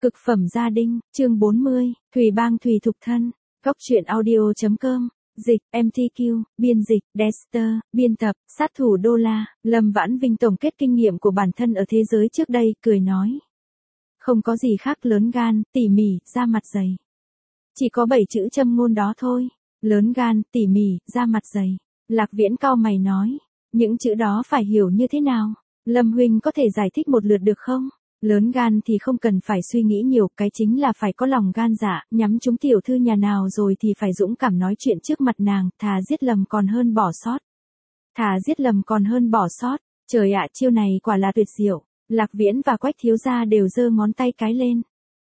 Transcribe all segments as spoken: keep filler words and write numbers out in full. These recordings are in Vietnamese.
Cực phẩm gia đình, chương bốn mươi, Thùy Bang Thùy Thục Thân, Góc truyện audio.com, dịch, em tê quy, biên dịch, Dexter, biên tập, sát thủ đô la, Lâm Vãn Vinh tổng kết kinh nghiệm của bản thân ở thế giới trước đây, cười nói. Không có gì khác lớn gan, tỉ mỉ, da mặt dày. Chỉ có bảy chữ châm ngôn đó thôi, lớn gan, tỉ mỉ, da mặt dày. Lạc Viễn cau mày nói, những chữ đó phải hiểu như thế nào? Lâm huynh có thể giải thích một lượt được không? Lớn gan thì không cần phải suy nghĩ nhiều, cái chính là phải có lòng gan dạ, nhắm trúng tiểu thư nhà nào rồi thì phải dũng cảm nói chuyện trước mặt nàng, thà giết lầm còn hơn bỏ sót. Thà giết lầm còn hơn bỏ sót, trời ạ, chiêu này quả là tuyệt diệu. Lạc Viễn và Quách thiếu gia đều giơ ngón tay cái lên.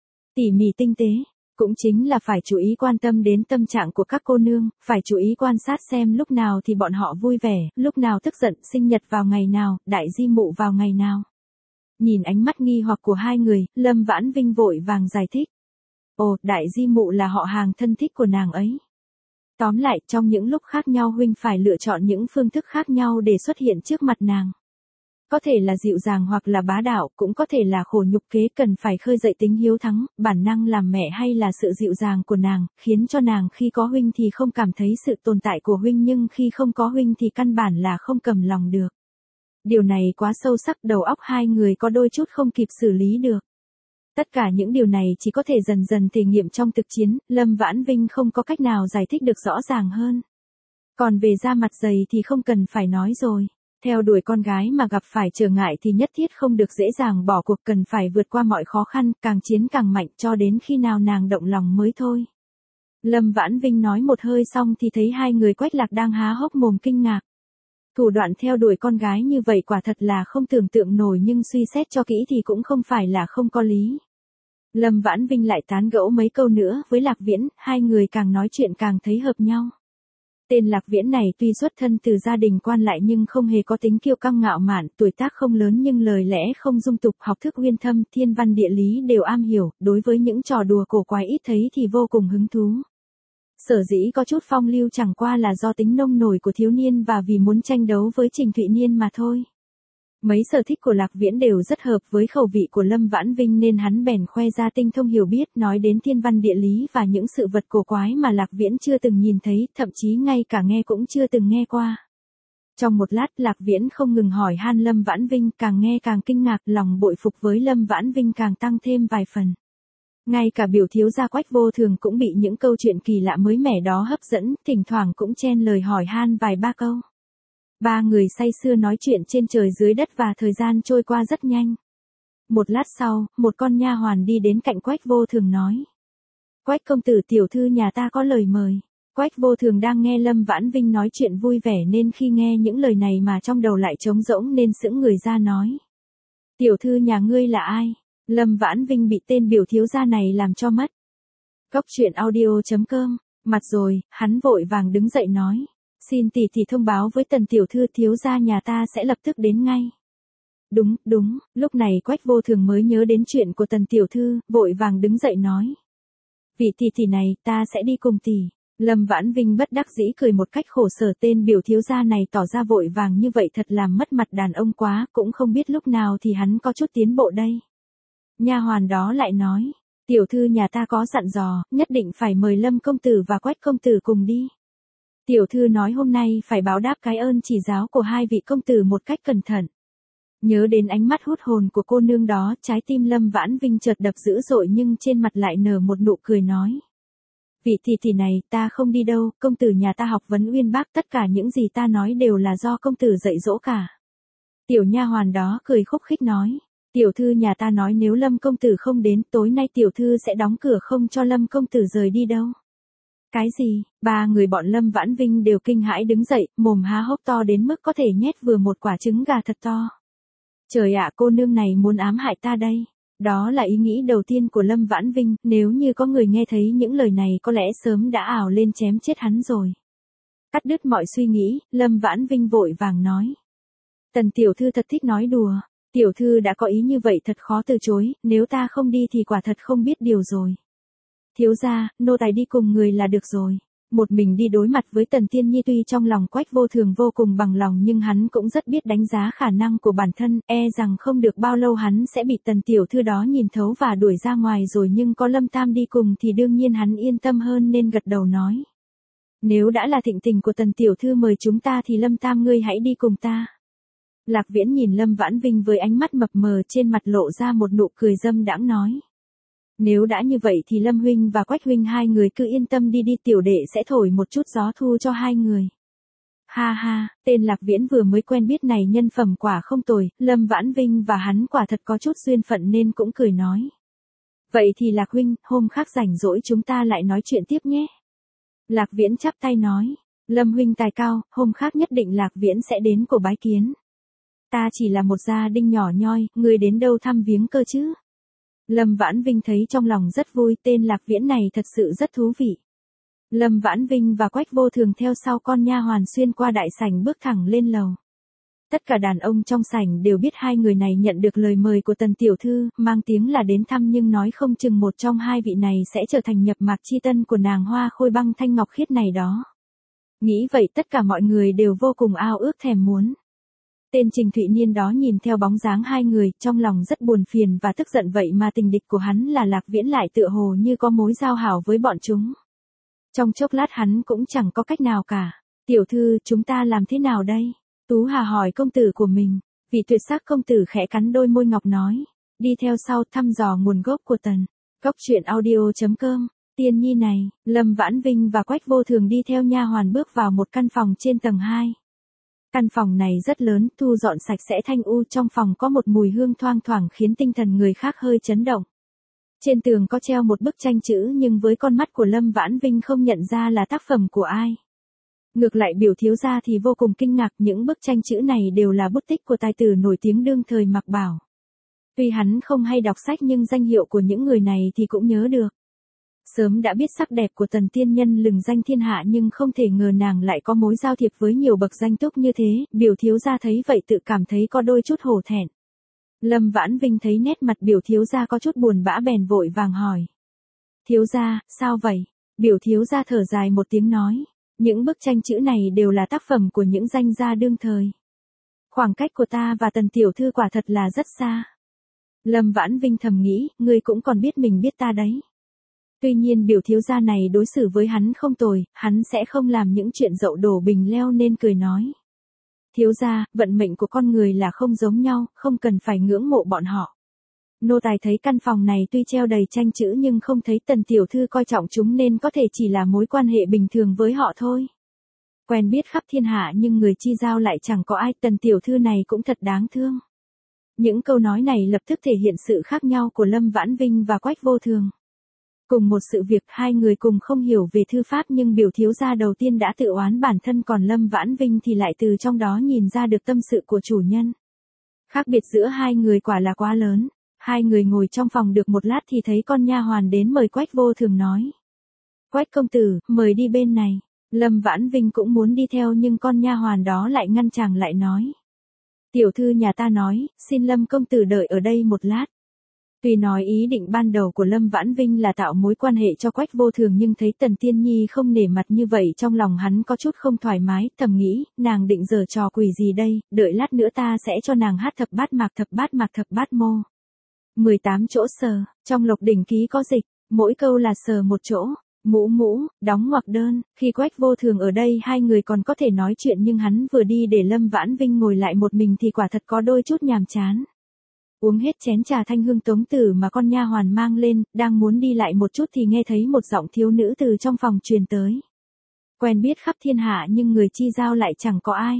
Tỉ mỉ tinh tế, cũng chính là phải chú ý quan tâm đến tâm trạng của các cô nương, phải chú ý quan sát xem lúc nào thì bọn họ vui vẻ, lúc nào tức giận, sinh nhật vào ngày nào, đại di mụ vào ngày nào. Nhìn ánh mắt nghi hoặc của hai người, Lâm Vãn Vinh vội vàng giải thích. Ồ, đại di mụ là họ hàng thân thích của nàng ấy. Tóm lại, trong những lúc khác nhau huynh phải lựa chọn những phương thức khác nhau để xuất hiện trước mặt nàng. Có thể là dịu dàng hoặc là bá đạo, cũng có thể là khổ nhục kế, cần phải khơi dậy tính hiếu thắng, bản năng làm mẹ hay là sự dịu dàng của nàng, khiến cho nàng khi có huynh thì không cảm thấy sự tồn tại của huynh, nhưng khi không có huynh thì căn bản là không cầm lòng được. Điều này quá sâu sắc, đầu óc hai người có đôi chút không kịp xử lý được. Tất cả những điều này chỉ có thể dần dần thể nghiệm trong thực chiến, Lâm Vãn Vinh không có cách nào giải thích được rõ ràng hơn. Còn về da mặt dày thì không cần phải nói rồi. Theo đuổi con gái mà gặp phải trở ngại thì nhất thiết không được dễ dàng bỏ cuộc, cần phải vượt qua mọi khó khăn, càng chiến càng mạnh cho đến khi nào nàng động lòng mới thôi. Lâm Vãn Vinh nói một hơi xong thì thấy hai người Quách Lạc đang há hốc mồm kinh ngạc. Thủ đoạn theo đuổi con gái như vậy quả thật là không tưởng tượng nổi, nhưng suy xét cho kỹ thì cũng không phải là không có lý. Lâm Vãn Vinh lại tán gẫu mấy câu nữa với Lạc Viễn, hai người càng nói chuyện càng thấy hợp nhau. Tên Lạc Viễn này tuy xuất thân từ gia đình quan lại nhưng không hề có tính kiêu căng ngạo mạn, tuổi tác không lớn nhưng lời lẽ không dung tục, học thức uyên thâm, thiên văn địa lý đều am hiểu, đối với những trò đùa cổ quái ít thấy thì vô cùng hứng thú. Sở dĩ có chút phong lưu chẳng qua là do tính nông nổi của thiếu niên và vì muốn tranh đấu với Trình Thụy Niên mà thôi. Mấy sở thích của Lạc Viễn đều rất hợp với khẩu vị của Lâm Vãn Vinh nên hắn bèn khoe ra tinh thông hiểu biết, nói đến thiên văn địa lý và những sự vật cổ quái mà Lạc Viễn chưa từng nhìn thấy, thậm chí ngay cả nghe cũng chưa từng nghe qua. Trong một lát, Lạc Viễn không ngừng hỏi han Lâm Vãn Vinh, càng nghe càng kinh ngạc, lòng bội phục với Lâm Vãn Vinh càng tăng thêm vài phần. Ngay cả biểu thiếu gia Quách Vô Thường cũng bị những câu chuyện kỳ lạ mới mẻ đó hấp dẫn, thỉnh thoảng cũng chen lời hỏi han vài ba câu. Ba người say sưa nói chuyện trên trời dưới đất và thời gian trôi qua rất nhanh. Một lát sau, một con nha hoàn đi đến cạnh Quách Vô Thường nói. Quách công tử, tiểu thư nhà ta có lời mời. Quách Vô Thường đang nghe Lâm Vãn Vinh nói chuyện vui vẻ nên khi nghe những lời này mà trong đầu lại trống rỗng nên sững người ra nói. Tiểu thư nhà ngươi là ai? Lâm Vãn Vinh bị tên biểu thiếu gia này làm cho mất. Góc truyện audio.com, mặt rồi, hắn vội vàng đứng dậy nói. Xin tỷ tỷ thông báo với Tần tiểu thư, thiếu gia nhà ta sẽ lập tức đến ngay. Đúng, đúng, lúc này Quách Vô Thường mới nhớ đến chuyện của Tần tiểu thư, vội vàng đứng dậy nói. Vị tỷ tỷ này, ta sẽ đi cùng tỷ. Lâm Vãn Vinh bất đắc dĩ cười một cách khổ sở, tên biểu thiếu gia này tỏ ra vội vàng như vậy thật làm mất mặt đàn ông quá, cũng không biết lúc nào thì hắn có chút tiến bộ đây. Nha hoàn đó lại nói, tiểu thư nhà ta có dặn dò, nhất định phải mời Lâm công tử và Quách công tử cùng đi. Tiểu thư nói hôm nay phải báo đáp cái ơn chỉ giáo của hai vị công tử một cách cẩn thận. Nhớ đến ánh mắt hút hồn của cô nương đó, trái tim Lâm Vãn Vinh chợt đập dữ dội nhưng trên mặt lại nở một nụ cười nói. Vị tỷ tỷ này, ta không đi đâu, công tử nhà ta học vấn uyên bác, tất cả những gì ta nói đều là do công tử dạy dỗ cả. Tiểu nha hoàn đó cười khúc khích nói. Tiểu thư nhà ta nói nếu Lâm công tử không đến, tối nay tiểu thư sẽ đóng cửa không cho Lâm công tử rời đi đâu. Cái gì? Ba người bọn Lâm Vãn Vinh đều kinh hãi đứng dậy, mồm há hốc to đến mức có thể nhét vừa một quả trứng gà thật to. Trời ạ, cô nương này muốn ám hại ta đây. Đó là ý nghĩ đầu tiên của Lâm Vãn Vinh, nếu như có người nghe thấy những lời này có lẽ sớm đã ảo lên chém chết hắn rồi. Cắt đứt mọi suy nghĩ, Lâm Vãn Vinh vội vàng nói. Tần tiểu thư thật thích nói đùa. Tiểu thư đã có ý như vậy thật khó từ chối, nếu ta không đi thì quả thật không biết điều rồi. Thiếu gia, nô tài đi cùng người là được rồi. Một mình đi đối mặt với Tần Tiên Nhi tuy trong lòng Quách Vô Thường vô cùng bằng lòng nhưng hắn cũng rất biết đánh giá khả năng của bản thân, e rằng không được bao lâu hắn sẽ bị Tần tiểu thư đó nhìn thấu và đuổi ra ngoài rồi, nhưng có Lâm Tam đi cùng thì đương nhiên hắn yên tâm hơn nên gật đầu nói. Nếu đã là thịnh tình của Tần tiểu thư mời chúng ta thì Lâm Tam ngươi hãy đi cùng ta. Lạc Viễn nhìn Lâm Vãn Vinh với ánh mắt mập mờ, trên mặt lộ ra một nụ cười dâm đãng nói. Nếu đã như vậy thì Lâm huynh và Quách huynh hai người cứ yên tâm đi đi, tiểu đệ sẽ thổi một chút gió thu cho hai người. Ha ha, tên Lạc Viễn vừa mới quen biết này nhân phẩm quả không tồi, Lâm Vãn Vinh và hắn quả thật có chút duyên phận nên cũng cười nói. Vậy thì Lạc huynh, hôm khác rảnh rỗi chúng ta lại nói chuyện tiếp nhé. Lạc Viễn chắp tay nói, Lâm huynh tài cao, hôm khác nhất định Lạc Viễn sẽ đến cổ bái kiến. Ta chỉ là một gia đình nhỏ nhoi, ngươi đến đâu thăm viếng cơ chứ? Lâm Vãn Vinh thấy trong lòng rất vui, tên Lạc Viễn này thật sự rất thú vị. Lâm Vãn Vinh và Quách Vô Thường theo sau con nha hoàn xuyên qua đại sảnh bước thẳng lên lầu. Tất cả đàn ông trong sảnh đều biết hai người này nhận được lời mời của Tần tiểu thư, mang tiếng là đến thăm nhưng nói không chừng một trong hai vị này sẽ trở thành nhập mạc chi tân của nàng hoa khôi băng thanh ngọc khiết này đó. Nghĩ vậy tất cả mọi người đều vô cùng ao ước thèm muốn. Tên Trình Thụy Niên đó nhìn theo bóng dáng hai người, trong lòng rất buồn phiền và tức giận, vậy mà tình địch của hắn là Lạc Viễn lại tựa hồ như có mối giao hảo với bọn chúng. Trong chốc lát hắn cũng chẳng có cách nào cả. Tiểu thư, chúng ta làm thế nào đây? Tú Hà hỏi công tử của mình. Vị tuyệt sắc công tử khẽ cắn đôi môi ngọc nói. Đi theo sau thăm dò nguồn gốc của Tần. Cốc truyện audio chấm com. Tiên nhi này, Lâm Vãn Vinh và Quách Vô Thường đi theo nha hoàn bước vào một căn phòng trên tầng hai. Căn phòng này rất lớn, thu dọn sạch sẽ thanh u, trong phòng có một mùi hương thoang thoảng khiến tinh thần người khác hơi chấn động. Trên tường có treo một bức tranh chữ nhưng với con mắt của Lâm Vãn Vinh không nhận ra là tác phẩm của ai. Ngược lại biểu thiếu gia thì vô cùng kinh ngạc, những bức tranh chữ này đều là bút tích của tài tử nổi tiếng đương thời Mạc Bảo. Tuy hắn không hay đọc sách nhưng danh hiệu của những người này thì cũng nhớ được. Sớm đã biết sắc đẹp của Tần tiên nhân lừng danh thiên hạ nhưng không thể ngờ nàng lại có mối giao thiệp với nhiều bậc danh túc như thế, biểu thiếu gia thấy vậy tự cảm thấy có đôi chút hổ thẹn. Lâm Vãn Vinh thấy nét mặt biểu thiếu gia có chút buồn bã bèn vội vàng hỏi. Thiếu gia, sao vậy? Biểu thiếu gia thở dài một tiếng nói, những bức tranh chữ này đều là tác phẩm của những danh gia đương thời. Khoảng cách của ta và Tần tiểu thư quả thật là rất xa. Lâm Vãn Vinh thầm nghĩ, ngươi cũng còn biết mình biết ta đấy. Tuy nhiên biểu thiếu gia này đối xử với hắn không tồi, hắn sẽ không làm những chuyện dậu đổ bình leo nên cười nói. Thiếu gia, vận mệnh của con người là không giống nhau, không cần phải ngưỡng mộ bọn họ. Nô tài thấy căn phòng này tuy treo đầy tranh chữ nhưng không thấy Tần tiểu thư coi trọng chúng nên có thể chỉ là mối quan hệ bình thường với họ thôi. Quen biết khắp thiên hạ nhưng người chi giao lại chẳng có ai, Tần tiểu thư này cũng thật đáng thương. Những câu nói này lập tức thể hiện sự khác nhau của Lâm Vãn Vinh và Quách Vô Thường. Cùng một sự việc, hai người cùng không hiểu về thư pháp nhưng biểu thiếu gia đầu tiên đã tự oán bản thân, còn Lâm Vãn Vinh thì lại từ trong đó nhìn ra được tâm sự của chủ nhân. Khác biệt giữa hai người quả là quá lớn. Hai người ngồi trong phòng được một lát thì thấy con nha hoàn đến mời Quách Vô Thường nói. Quách công tử, mời đi bên này. Lâm Vãn Vinh cũng muốn đi theo nhưng con nha hoàn đó lại ngăn chàng lại nói. Tiểu thư nhà ta nói, xin Lâm công tử đợi ở đây một lát. Tuy nói ý định ban đầu của Lâm Vãn Vinh là tạo mối quan hệ cho Quách Vô Thường nhưng thấy Tần Tiên Nhi không nể mặt như vậy trong lòng hắn có chút không thoải mái, thầm nghĩ, nàng định giở trò quỷ gì đây, đợi lát nữa ta sẽ cho nàng hát thập bát mạc thập bát mạc thập bát mô. mười tám chỗ sờ, trong Lộc Đỉnh Ký có dịch, mỗi câu là sờ một chỗ, mũ mũ, đóng ngoặc đơn, khi Quách Vô Thường ở đây hai người còn có thể nói chuyện nhưng hắn vừa đi để Lâm Vãn Vinh ngồi lại một mình thì quả thật có đôi chút nhàm chán. Uống hết chén trà thanh hương tống tử mà con nha hoàn mang lên, đang muốn đi lại một chút thì nghe thấy một giọng thiếu nữ từ trong phòng truyền tới. Quen biết khắp thiên hạ nhưng người chi giao lại chẳng có ai.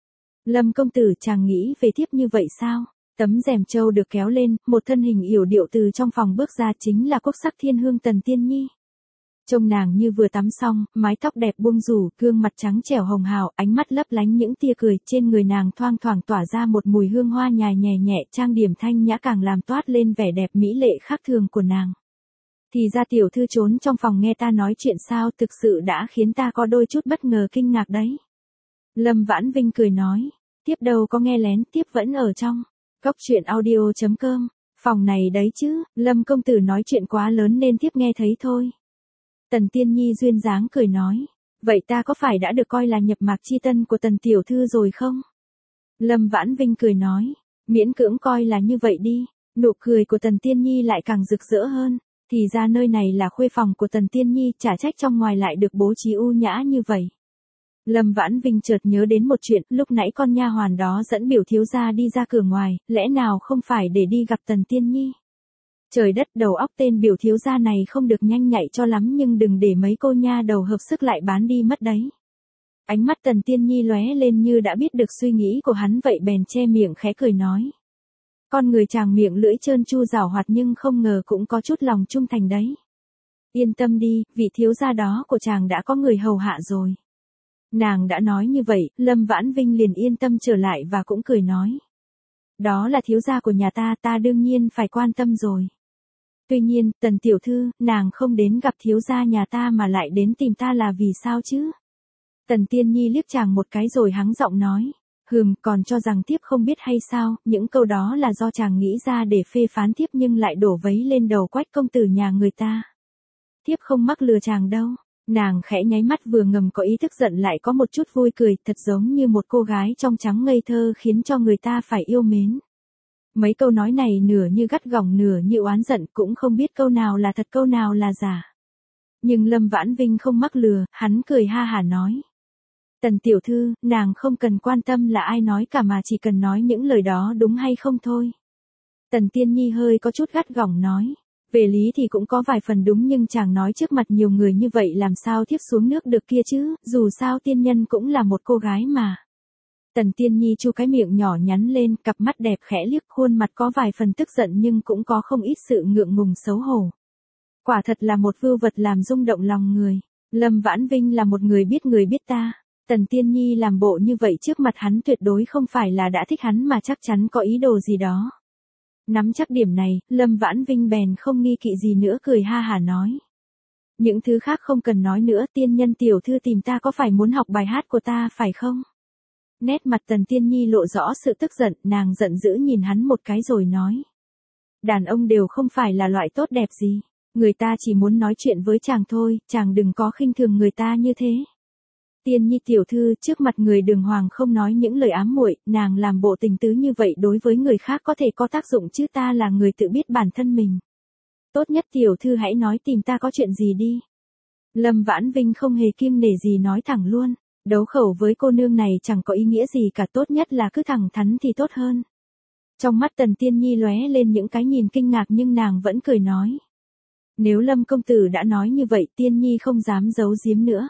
Lâm công tử chàng nghĩ về tiếp như vậy sao? Tấm rèm trâu được kéo lên, một thân hình yểu điệu từ trong phòng bước ra chính là quốc sắc thiên hương Tần Tiên Nhi. Trông nàng như vừa tắm xong, mái tóc đẹp buông rủ, gương mặt trắng trẻo hồng hào, ánh mắt lấp lánh những tia cười, trên người nàng thoang thoảng tỏa ra một mùi hương hoa nhài nhẹ nhẹ, trang điểm thanh nhã càng làm toát lên vẻ đẹp mỹ lệ khác thường của nàng. Thì ra tiểu thư trốn trong phòng nghe ta nói chuyện sao, thực sự đã khiến ta có đôi chút bất ngờ kinh ngạc đấy. Lâm Vãn Vinh cười nói, tiếp đâu có nghe lén, tiếp vẫn ở trong. Cốc truyện audio chấm com, phòng này đấy chứ, Lâm công tử nói chuyện quá lớn nên tiếp nghe thấy thôi. Tần Tiên Nhi duyên dáng cười nói, Vậy ta có phải đã được coi là nhập mạc chi tân của Tần tiểu thư rồi không? Lâm Vãn Vinh cười nói, miễn cưỡng coi là như vậy đi. Nụ cười của Tần Tiên Nhi lại càng rực rỡ hơn, thì ra nơi này là khuê phòng của Tần Tiên Nhi, chả trách trong ngoài lại được bố trí u nhã như vậy. Lâm Vãn Vinh chợt nhớ đến một chuyện, lúc nãy con nha hoàn đó dẫn biểu thiếu gia đi ra cửa ngoài, lẽ nào không phải để đi gặp Tần Tiên Nhi? Trời đất, đầu óc tên biểu thiếu gia này không được nhanh nhạy cho lắm, nhưng đừng để mấy cô nha đầu hợp sức lại bán đi mất đấy. Ánh mắt Tần Tiên Nhi lóe lên như đã biết được suy nghĩ của hắn vậy, bèn che miệng khẽ cười nói. Con người chàng miệng lưỡi trơn tru giảo hoạt nhưng không ngờ cũng có chút lòng trung thành đấy. Yên tâm đi, vị thiếu gia đó của chàng đã có người hầu hạ rồi. Nàng đã nói như vậy, Lâm Vãn Vinh liền yên tâm trở lại và cũng cười nói. Đó là thiếu gia của nhà ta, ta đương nhiên phải quan tâm rồi. Tuy nhiên, Tần tiểu thư, nàng không đến gặp thiếu gia nhà ta mà lại đến tìm ta là vì sao chứ? Tần Tiên Nhi liếc chàng một cái rồi hắng giọng nói. Hừm, còn cho rằng thiếp không biết hay sao, những câu đó là do chàng nghĩ ra để phê phán thiếp nhưng lại đổ vấy lên đầu Quách công tử nhà người ta. Thiếp không mắc lừa chàng đâu. Nàng khẽ nháy mắt, vừa ngầm có ý thức giận lại có một chút vui cười, thật giống như một cô gái trong trắng ngây thơ khiến cho người ta phải yêu mến. Mấy câu nói này nửa như gắt gỏng nửa như oán giận, cũng không biết câu nào là thật câu nào là giả. Nhưng Lâm Vãn Vinh không mắc lừa, hắn cười ha hả nói. Tần tiểu thư, nàng không cần quan tâm là ai nói cả mà chỉ cần nói những lời đó đúng hay không thôi. Tần Tiên Nhi hơi có chút gắt gỏng nói. Về lý thì cũng có vài phần đúng, nhưng chàng nói trước mặt nhiều người như vậy làm sao thiếp xuống nước được kia chứ, dù sao tiên nhân cũng là một cô gái mà. Tần Tiên Nhi chu cái miệng nhỏ nhắn lên, cặp mắt đẹp khẽ liếc, khuôn mặt có vài phần tức giận nhưng cũng có không ít sự ngượng ngùng xấu hổ. Quả thật là một vưu vật làm rung động lòng người. Lâm Vãn Vinh là một người biết người biết ta. Tần Tiên Nhi làm bộ như vậy trước mặt hắn tuyệt đối không phải là đã thích hắn mà chắc chắn có ý đồ gì đó. Nắm chắc điểm này, Lâm Vãn Vinh bèn không nghi kỵ gì nữa, cười ha hả nói. Những thứ khác không cần nói nữa, tiên nhân tiểu thư tìm ta có phải muốn học bài hát của ta phải không? Nét mặt Tần Tiên Nhi lộ rõ sự tức giận, nàng giận dữ nhìn hắn một cái rồi nói. Đàn ông đều không phải là loại tốt đẹp gì, người ta chỉ muốn nói chuyện với chàng thôi, chàng đừng có khinh thường người ta như thế. Tiên Nhi tiểu thư, trước mặt người đường hoàng không nói những lời ám muội, nàng làm bộ tình tứ như vậy đối với người khác có thể có tác dụng chứ, ta là người tự biết bản thân mình. Tốt nhất tiểu thư hãy nói tìm ta có chuyện gì đi. Lâm Vãn Vinh không hề kiêng nể gì nói thẳng luôn, đấu khẩu với cô nương này chẳng có ý nghĩa gì cả, tốt nhất là cứ thẳng thắn thì tốt hơn. Trong mắt Tần Tiên Nhi lóe lên những cái nhìn kinh ngạc nhưng nàng vẫn cười nói. Nếu Lâm công tử đã nói như vậy, Tiên Nhi không dám giấu giếm nữa.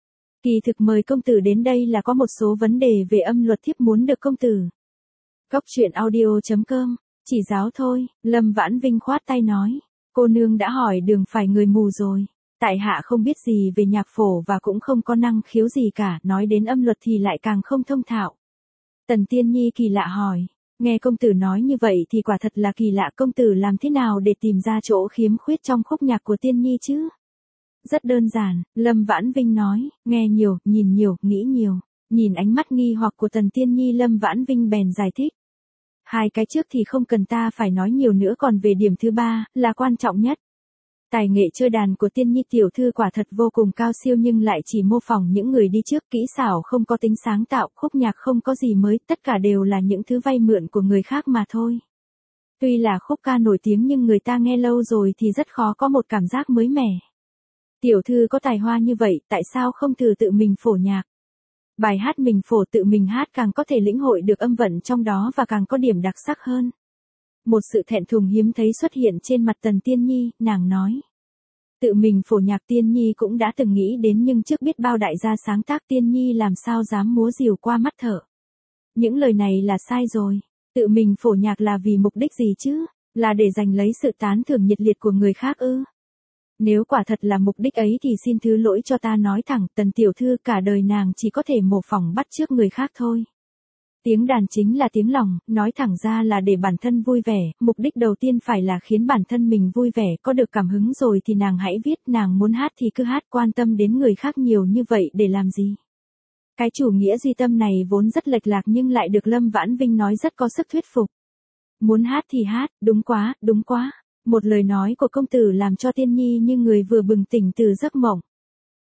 Kỳ thực mời công tử đến đây là có một số vấn đề về âm luật thiếp muốn được công tử. Góc truyện audio chấm com, chỉ giáo thôi, Lâm Vãn Vinh khoát tay nói. Cô nương đã hỏi đường phải người mù rồi. Tại hạ không biết gì về nhạc phổ và cũng không có năng khiếu gì cả, nói đến âm luật thì lại càng không thông thạo. Tần Tiên Nhi kỳ lạ hỏi. Nghe công tử nói như vậy thì quả thật là kỳ lạ, công tử làm thế nào để tìm ra chỗ khiếm khuyết trong khúc nhạc của Tiên Nhi chứ? Rất đơn giản, Lâm Vãn Vinh nói, nghe nhiều, nhìn nhiều, nghĩ nhiều. Nhìn ánh mắt nghi hoặc của Tần Tiên Nhi, Lâm Vãn Vinh bèn giải thích. Hai cái trước thì không cần ta phải nói nhiều nữa, còn về điểm thứ ba, là quan trọng nhất. Tài nghệ chơi đàn của Tiên Nhi tiểu thư quả thật vô cùng cao siêu nhưng lại chỉ mô phỏng những người đi trước, kỹ xảo không có tính sáng tạo, khúc nhạc không có gì mới, tất cả đều là những thứ vay mượn của người khác mà thôi. Tuy là khúc ca nổi tiếng nhưng người ta nghe lâu rồi thì rất khó có một cảm giác mới mẻ. Tiểu thư có tài hoa như vậy, tại sao không thử tự mình phổ nhạc? Bài hát mình phổ tự mình hát càng có thể lĩnh hội được âm vận trong đó và càng có điểm đặc sắc hơn. Một sự thẹn thùng hiếm thấy xuất hiện trên mặt Tần Tiên Nhi, nàng nói. Tự mình phổ nhạc Tiên Nhi cũng đã từng nghĩ đến nhưng trước biết bao đại gia sáng tác, Tiên Nhi làm sao dám múa rìu qua mắt thợ. Những lời này là sai rồi. Tự mình phổ nhạc là vì mục đích gì chứ? Là để giành lấy sự tán thưởng nhiệt liệt của người khác ư? Nếu quả thật là mục đích ấy thì xin thứ lỗi cho ta nói thẳng, Tần tiểu thư cả đời nàng chỉ có thể mô phỏng bắt chước người khác thôi. Tiếng đàn chính là tiếng lòng, nói thẳng ra là để bản thân vui vẻ, mục đích đầu tiên phải là khiến bản thân mình vui vẻ, có được cảm hứng rồi thì nàng hãy viết, nàng muốn hát thì cứ hát, quan tâm đến người khác nhiều như vậy để làm gì? Cái chủ nghĩa duy tâm này vốn rất lệch lạc nhưng lại được Lâm Vãn Vinh nói rất có sức thuyết phục. Muốn hát thì hát, đúng quá, đúng quá. Một lời nói của công tử làm cho Tiên Nhi như người vừa bừng tỉnh từ giấc mộng.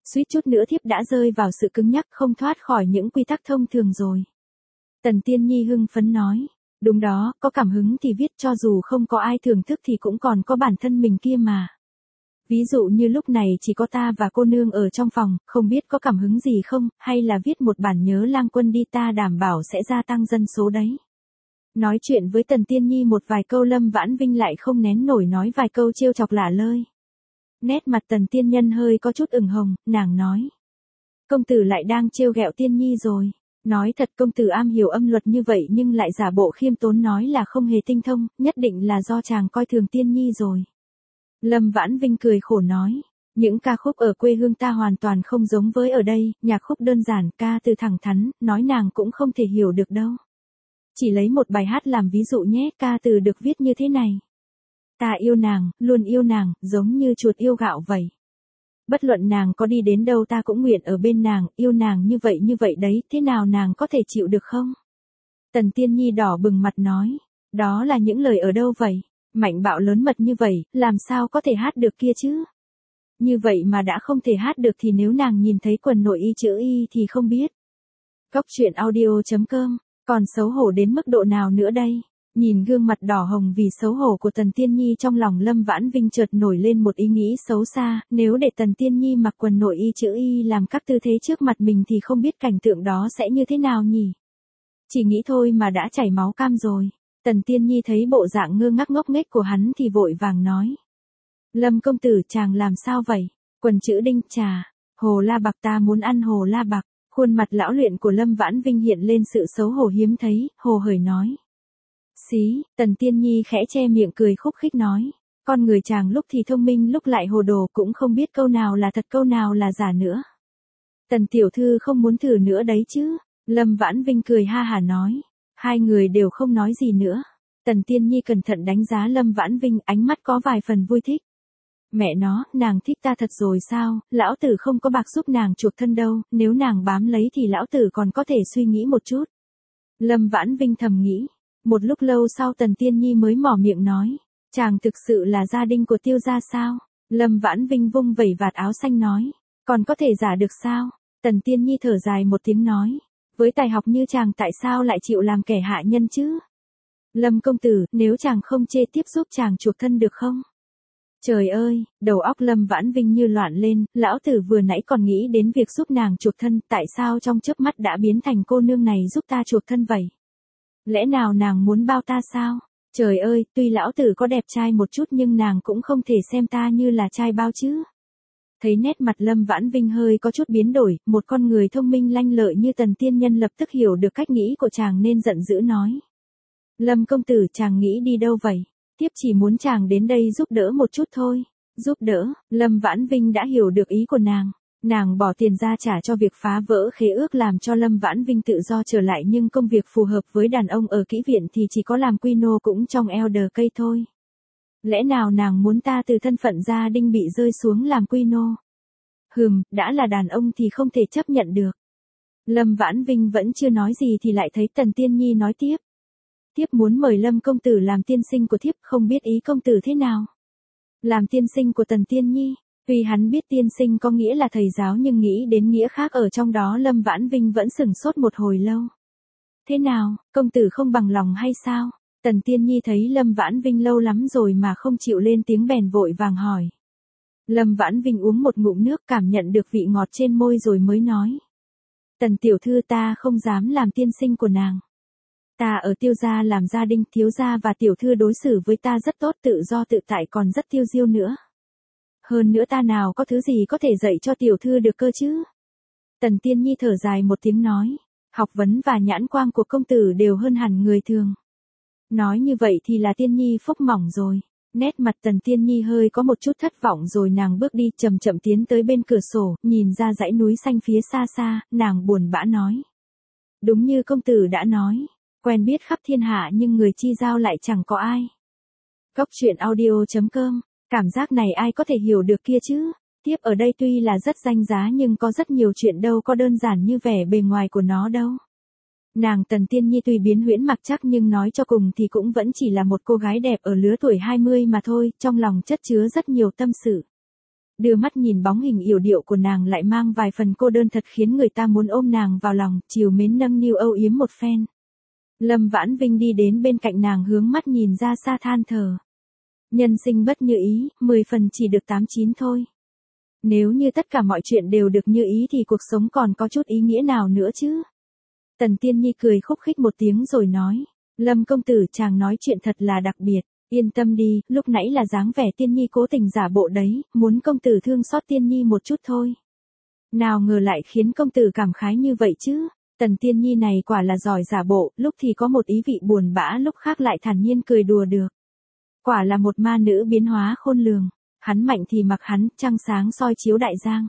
Suýt chút nữa thiếp đã rơi vào sự cứng nhắc không thoát khỏi những quy tắc thông thường rồi. Tần Tiên Nhi hưng phấn nói. Đúng đó, có cảm hứng thì viết, cho dù không có ai thưởng thức thì cũng còn có bản thân mình kia mà. Ví dụ như lúc này chỉ có ta và cô nương ở trong phòng, không biết có cảm hứng gì không, hay là viết một bản nhớ lang quân đi, ta đảm bảo sẽ gia tăng dân số đấy. Nói chuyện với Tần Tiên Nhi một vài câu, Lâm Vãn Vinh lại không nén nổi nói vài câu trêu chọc lả lơi. Nét mặt Tần Tiên Nhân hơi có chút ửng hồng, nàng nói. Công tử lại đang trêu ghẹo Tiên Nhi rồi. Nói thật, công tử am hiểu âm luật như vậy nhưng lại giả bộ khiêm tốn nói là không hề tinh thông, nhất định là do chàng coi thường Tiên Nhi rồi. Lâm Vãn Vinh cười khổ nói. Những ca khúc ở quê hương ta hoàn toàn không giống với ở đây, nhạc khúc đơn giản, ca từ thẳng thắn, nói nàng cũng không thể hiểu được đâu. Chỉ lấy một bài hát làm ví dụ nhé, ca từ được viết như thế này. Ta yêu nàng, luôn yêu nàng, giống như chuột yêu gạo vậy. Bất luận nàng có đi đến đâu ta cũng nguyện ở bên nàng, yêu nàng như vậy như vậy đấy, thế nào nàng có thể chịu được không? Tần Tiên Nhi đỏ bừng mặt nói, đó là những lời ở đâu vậy? Mạnh bạo lớn mật như vậy, làm sao có thể hát được kia chứ? Như vậy mà đã không thể hát được thì nếu nàng nhìn thấy quần nội y chữ y thì không biết. Góc truyện audio chấm com, còn xấu hổ đến mức độ nào nữa đây? Nhìn gương mặt đỏ hồng vì xấu hổ của Tần Tiên Nhi, trong lòng Lâm Vãn Vinh chợt nổi lên một ý nghĩ xấu xa, nếu để Tần Tiên Nhi mặc quần nội y chữ y làm các tư thế trước mặt mình thì không biết cảnh tượng đó sẽ như thế nào nhỉ? Chỉ nghĩ thôi mà đã chảy máu cam rồi. Tần Tiên Nhi thấy bộ dạng ngơ ngác ngốc nghếch của hắn thì vội vàng nói. Lâm công tử, chàng làm sao vậy? Quần chữ đinh trà, hồ la bạc, ta muốn ăn hồ la bạc. Khuôn mặt lão luyện của Lâm Vãn Vinh hiện lên sự xấu hổ hiếm thấy, hồ hởi nói. Xí, Tần Tiên Nhi khẽ che miệng cười khúc khích nói. Con người chàng lúc thì thông minh lúc lại hồ đồ, cũng không biết câu nào là thật câu nào là giả nữa. Tần tiểu thư không muốn thử nữa đấy chứ? Lâm Vãn Vinh cười ha hả nói. Hai người đều không nói gì nữa. Tần Tiên Nhi cẩn thận đánh giá Lâm Vãn Vinh, ánh mắt có vài phần vui thích. Mẹ nó, nàng thích ta thật rồi sao? Lão tử không có bạc giúp nàng chuộc thân đâu, nếu nàng bám lấy thì lão tử còn có thể suy nghĩ một chút. Lâm Vãn Vinh thầm nghĩ. Một lúc lâu sau Tần Tiên Nhi mới mỏ miệng nói. Chàng thực sự là gia đình của Tiêu gia sao? Lâm Vãn Vinh vung vẩy vạt áo xanh nói. Còn có thể giả được sao? Tần Tiên Nhi thở dài một tiếng nói. Với tài học như chàng tại sao lại chịu làm kẻ hạ nhân chứ? Lâm công tử, nếu chàng không chê tiếp giúp chàng chuộc thân được không? Trời ơi, đầu óc Lâm Vãn Vinh như loạn lên, lão tử vừa nãy còn nghĩ đến việc giúp nàng chuộc thân, tại sao trong chớp mắt đã biến thành cô nương này giúp ta chuộc thân vậy? Lẽ nào nàng muốn bao ta sao? Trời ơi, tuy lão tử có đẹp trai một chút nhưng nàng cũng không thể xem ta như là trai bao chứ. Thấy nét mặt Lâm Vãn Vinh hơi có chút biến đổi, một con người thông minh lanh lợi như Tần Tiên Nhân lập tức hiểu được cách nghĩ của chàng nên giận dữ nói. Lâm công tử, chàng nghĩ đi đâu vậy? Tiếp chỉ muốn chàng đến đây giúp đỡ một chút thôi. Giúp đỡ, Lâm Vãn Vinh đã hiểu được ý của nàng. Nàng bỏ tiền ra trả cho việc phá vỡ khế ước làm cho Lâm Vãn Vinh tự do trở lại, nhưng công việc phù hợp với đàn ông ở kỹ viện thì chỉ có làm quy nô cũng trong elder cây thôi. Lẽ nào nàng muốn ta từ thân phận gia đình bị rơi xuống làm quy nô? Hừm, đã là đàn ông thì không thể chấp nhận được. Lâm Vãn Vinh vẫn chưa nói gì thì lại thấy Tần Tiên Nhi nói tiếp. Tiếp muốn mời Lâm công tử làm tiên sinh của thiếp, không biết ý công tử thế nào? Làm tiên sinh của Tần Tiên Nhi, tuy hắn biết tiên sinh có nghĩa là thầy giáo nhưng nghĩ đến nghĩa khác ở trong đó, Lâm Vãn Vinh vẫn sửng sốt một hồi lâu. Thế nào, công tử không bằng lòng hay sao? Tần Tiên Nhi thấy Lâm Vãn Vinh lâu lắm rồi mà không chịu lên tiếng bèn vội vàng hỏi. Lâm Vãn Vinh uống một ngụm nước, cảm nhận được vị ngọt trên môi rồi mới nói. Tần tiểu thư, ta không dám làm tiên sinh của nàng. Ta ở Tiêu gia làm gia đình, thiếu gia và tiểu thư đối xử với ta rất tốt, tự do tự tại, còn rất tiêu diêu nữa. Hơn nữa ta nào có thứ gì có thể dạy cho tiểu thư được cơ chứ? Tần Tiên Nhi thở dài một tiếng nói. Học vấn và nhãn quang của công tử đều hơn hẳn người thường. Nói như vậy thì là Tiên Nhi phúc mỏng rồi. Nét mặt Tần Tiên Nhi hơi có một chút thất vọng rồi nàng bước đi chậm chậm tiến tới bên cửa sổ, nhìn ra dãy núi xanh phía xa xa, nàng buồn bã nói. Đúng như công tử đã nói, quen biết khắp thiên hạ nhưng người chi giao lại chẳng có ai. Góc truyện audio chấm com, cảm giác này ai có thể hiểu được kia chứ? Tiếp ở đây tuy là rất danh giá nhưng có rất nhiều chuyện đâu có đơn giản như vẻ bề ngoài của nó đâu. Nàng Tần Tiên Nhi tuy biến huyễn mặc chắc nhưng nói cho cùng thì cũng vẫn chỉ là một cô gái đẹp ở lứa tuổi hai mươi mà thôi, trong lòng chất chứa rất nhiều tâm sự. Đưa mắt nhìn bóng hình yểu điệu của nàng lại mang vài phần cô đơn thật khiến người ta muốn ôm nàng vào lòng, trìu mến nâng niu âu yếm một phen. Lâm Vãn Vinh đi đến bên cạnh nàng hướng mắt nhìn ra xa than thở. Nhân sinh bất như ý, mười phần chỉ được tám chín thôi. Nếu như tất cả mọi chuyện đều được như ý thì cuộc sống còn có chút ý nghĩa nào nữa chứ? Tần Tiên Nhi cười khúc khích một tiếng rồi nói. Lâm công tử, chàng nói chuyện thật là đặc biệt. Yên tâm đi, lúc nãy là dáng vẻ Tiên Nhi cố tình giả bộ đấy, muốn công tử thương xót Tiên Nhi một chút thôi. Nào ngờ lại khiến công tử cảm khái như vậy chứ. Tần Tiên Nhi này quả là giỏi giả bộ, lúc thì có một ý vị buồn bã, lúc khác lại thản nhiên cười đùa được. Quả là một ma nữ biến hóa khôn lường. Hắn mạnh thì mặc hắn, trăng sáng soi chiếu đại giang.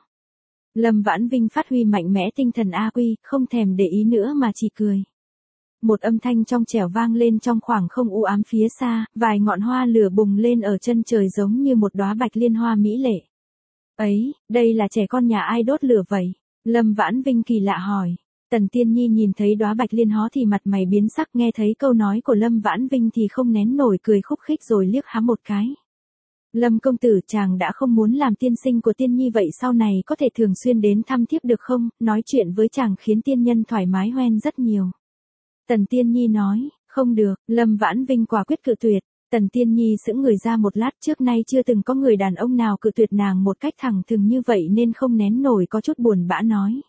Lâm Vãn Vinh phát huy mạnh mẽ tinh thần A Quy, không thèm để ý nữa mà chỉ cười. Một âm thanh trong trẻo vang lên trong khoảng không u ám phía xa, vài ngọn hoa lửa bùng lên ở chân trời giống như một đóa bạch liên hoa mỹ lệ. Ấy, đây là trẻ con nhà ai đốt lửa vậy? Lâm Vãn Vinh kỳ lạ hỏi. Tần Tiên Nhi nhìn thấy đóa bạch liên hó thì mặt mày biến sắc, nghe thấy câu nói của Lâm Vãn Vinh thì không nén nổi cười khúc khích rồi liếc hắn một cái. Lâm công tử, chàng đã không muốn làm tiên sinh của Tiên Nhi vậy sau này có thể thường xuyên đến thăm thiếp được không? Nói chuyện với chàng khiến tiên nhân thoải mái hoen rất nhiều. Tần Tiên Nhi nói, không được, Lâm Vãn Vinh quả quyết cự tuyệt. Tần Tiên Nhi sững người ra một lát, trước nay chưa từng có người đàn ông nào cự tuyệt nàng một cách thẳng thừng như vậy nên không nén nổi có chút buồn bã nói.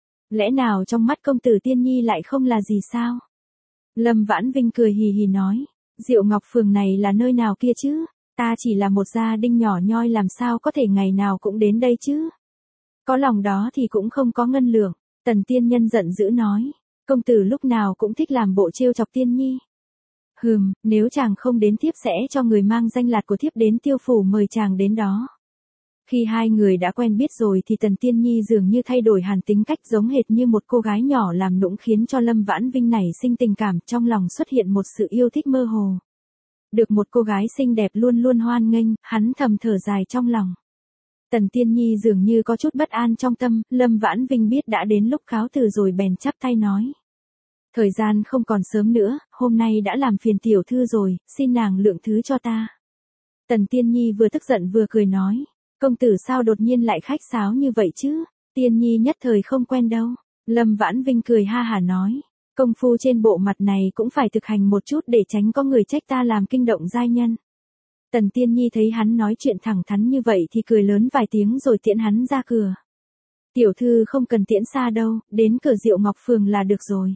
Lẽ nào trong mắt công tử Tiên Nhi lại không là gì sao? Lâm Vãn Vinh cười hì hì nói, Diệu Ngọc Phường này là nơi nào kia chứ? Ta chỉ là một gia đình nhỏ nhoi làm sao có thể ngày nào cũng đến đây chứ? Có lòng đó thì cũng không có ngân lượng. Tần Tiên Nhân giận dữ nói, công tử lúc nào cũng thích làm bộ trêu chọc Tiên Nhi. Hừm, nếu chàng không đến thiếp sẽ cho người mang danh lạt của thiếp đến Tiêu phủ mời chàng đến đó. Khi hai người đã quen biết rồi thì Tần Tiên Nhi dường như thay đổi hẳn tính cách, giống hệt như một cô gái nhỏ làm nũng, khiến cho Lâm Vãn Vinh nảy sinh tình cảm, trong lòng xuất hiện một sự yêu thích mơ hồ. Được một cô gái xinh đẹp luôn luôn hoan nghênh, hắn thầm thở dài trong lòng. Tần Tiên Nhi dường như có chút bất an trong tâm, Lâm Vãn Vinh biết đã đến lúc cáo từ rồi bèn chắp tay nói. Thời gian không còn sớm nữa, hôm nay đã làm phiền tiểu thư rồi, xin nàng lượng thứ cho ta. Tần Tiên Nhi vừa tức giận vừa cười nói, công tử sao đột nhiên lại khách sáo như vậy chứ, Tiên Nhi nhất thời không quen đâu. Lâm Vãn Vinh cười ha hả nói, công phu trên bộ mặt này cũng phải thực hành một chút để tránh có người trách ta làm kinh động giai nhân. Tần Tiên Nhi thấy hắn nói chuyện thẳng thắn như vậy thì cười lớn vài tiếng rồi tiễn hắn ra cửa. Tiểu thư không cần tiễn xa đâu, đến cửa Diệu Ngọc Phường là được rồi.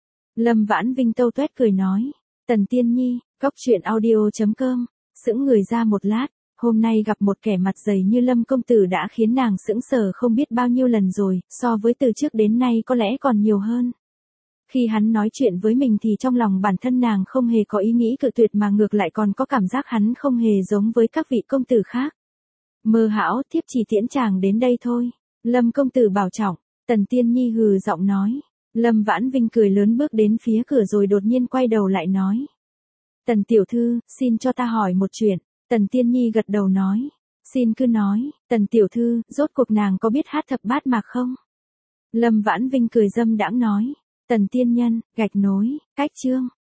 Lâm Vãn Vinh tâu tuét cười nói. Tần Tiên Nhi, cóc truyện audio chấm com, sững người ra một lát, hôm nay gặp một kẻ mặt dày như Lâm công tử đã khiến nàng sững sờ không biết bao nhiêu lần rồi, so với từ trước đến nay có lẽ còn nhiều hơn. Khi hắn nói chuyện với mình thì trong lòng bản thân nàng không hề có ý nghĩ cự tuyệt mà ngược lại còn có cảm giác hắn không hề giống với các vị công tử khác. Mơ hão, thiếp chỉ tiễn chàng đến đây thôi. Lâm công tử bảo trọng. Tần Tiên Nhi hừ giọng nói. Lâm Vãn Vinh cười lớn bước đến phía cửa rồi đột nhiên quay đầu lại nói. Tần tiểu thư, xin cho ta hỏi một chuyện. Tần Tiên Nhi gật đầu nói. Xin cứ nói. Tần tiểu thư, rốt cuộc nàng có biết hát thập bát mạc không? Lâm Vãn Vinh cười dâm đãng nói. Tần Tiên Nhân, gạch nối, cách chương.